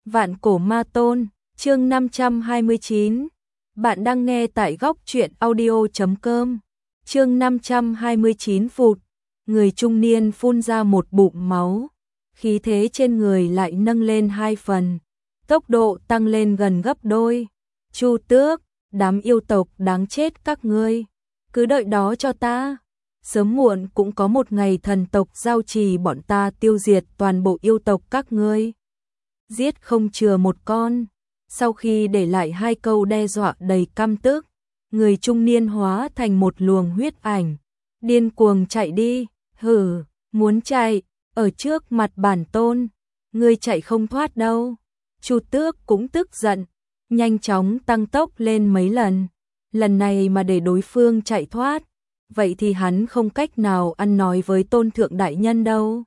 Vạn cổ ma tôn, chương 529. Bạn đang nghe tại góc truyện audio.com. Chương 529 phụt, người trung niên phun ra một bụng máu, khí thế trên người lại nâng lên 2 phần, tốc độ tăng lên gần gấp đôi. Chu Tước, đám yêu tộc đáng chết các ngươi, cứ đợi đó cho ta. Sớm muộn cũng có một ngày thần tộc giao trì bọn ta tiêu diệt toàn bộ yêu tộc các ngươi. Giết không chừa một con. Sau khi để lại 2 câu đe dọa đầy căm tức, người trung niên hóa thành một luồng huyết ảnh, điên cuồng chạy đi. Hừ, muốn chạy, ở trước mặt bản tôn, ngươi chạy không thoát đâu. Chu Tước cũng tức giận, nhanh chóng tăng tốc lên mấy lần. Lần này mà để đối phương chạy thoát, vậy thì hắn không cách nào ăn nói với tôn thượng đại nhân đâu.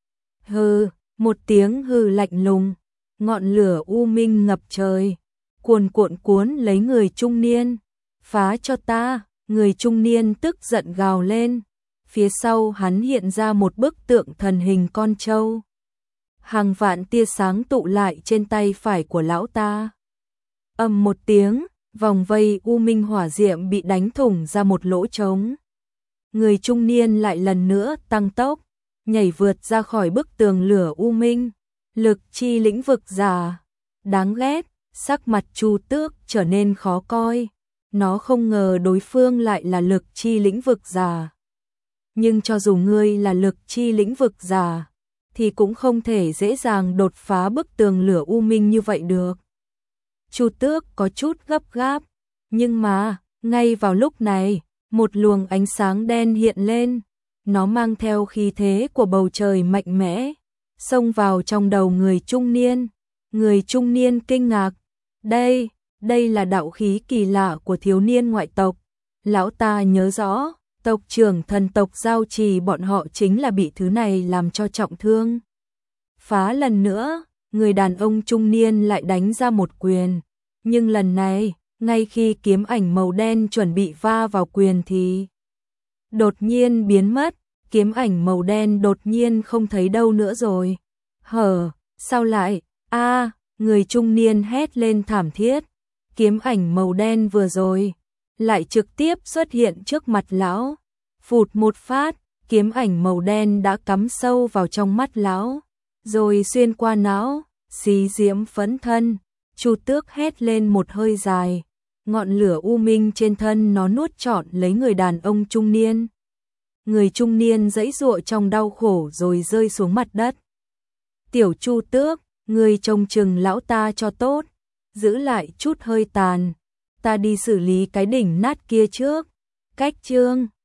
Hừ, một tiếng hừ lạnh lùng, ngọn lửa u minh ngập trời, cuồn cuộn cuốn lấy người trung niên. Phá cho ta, người trung niên tức giận gào lên. Phía sau hắn hiện ra một bức tượng thần hình con trâu. Hàng vạn tia sáng tụ lại trên tay phải của lão ta. Ầm một tiếng, vòng vây u minh hỏa diệm bị đánh thủng ra một lỗ trống. Người trung niên lại lần nữa tăng tốc, nhảy vượt ra khỏi bức tường lửa u minh. Lực chi lĩnh vực giả. Đáng ghét, sắc mặt Chu Tước trở nên khó coi. Nó không ngờ đối phương lại là lực chi lĩnh vực giả. Nhưng cho dù ngươi là lực chi lĩnh vực giả, thì cũng không thể dễ dàng đột phá bức tường lửa u minh như vậy được. Chu Tước có chút gấp gáp, nhưng mà, ngay vào lúc này, một luồng ánh sáng đen hiện lên. Nó mang theo khí thế của bầu trời mạnh mẽ, xông vào trong đầu người trung niên. Người trung niên kinh ngạc. Đây là đạo khí kỳ lạ của thiếu niên ngoại tộc. Lão ta nhớ rõ, tộc trưởng thần tộc giao trì bọn họ chính là bị thứ này làm cho trọng thương. Phá lần nữa, người đàn ông trung niên lại đánh ra một quyền. Nhưng lần này, ngay khi kiếm ảnh màu đen chuẩn bị va vào quyền thì đột nhiên biến mất. Kiếm ảnh màu đen đột nhiên không thấy đâu nữa rồi. Sao lại? Người trung niên hét lên thảm thiết. Kiếm ảnh màu đen vừa rồi lại trực tiếp xuất hiện trước mặt lão. Phụt một phát, kiếm ảnh màu đen đã cắm sâu vào trong mắt lão, rồi xuyên qua não, xí diễm phấn thân. Chu Tước hét lên một hơi dài, ngọn lửa u minh trên thân nó nuốt trọn lấy người đàn ông trung niên. Người trung niên giãy giụa trong đau khổ rồi rơi xuống mặt đất. Tiểu Chu Tước, ngươi trông chừng lão ta cho tốt, giữ lại chút hơi tàn, ta đi xử lý cái đỉnh nát kia trước. Cách chương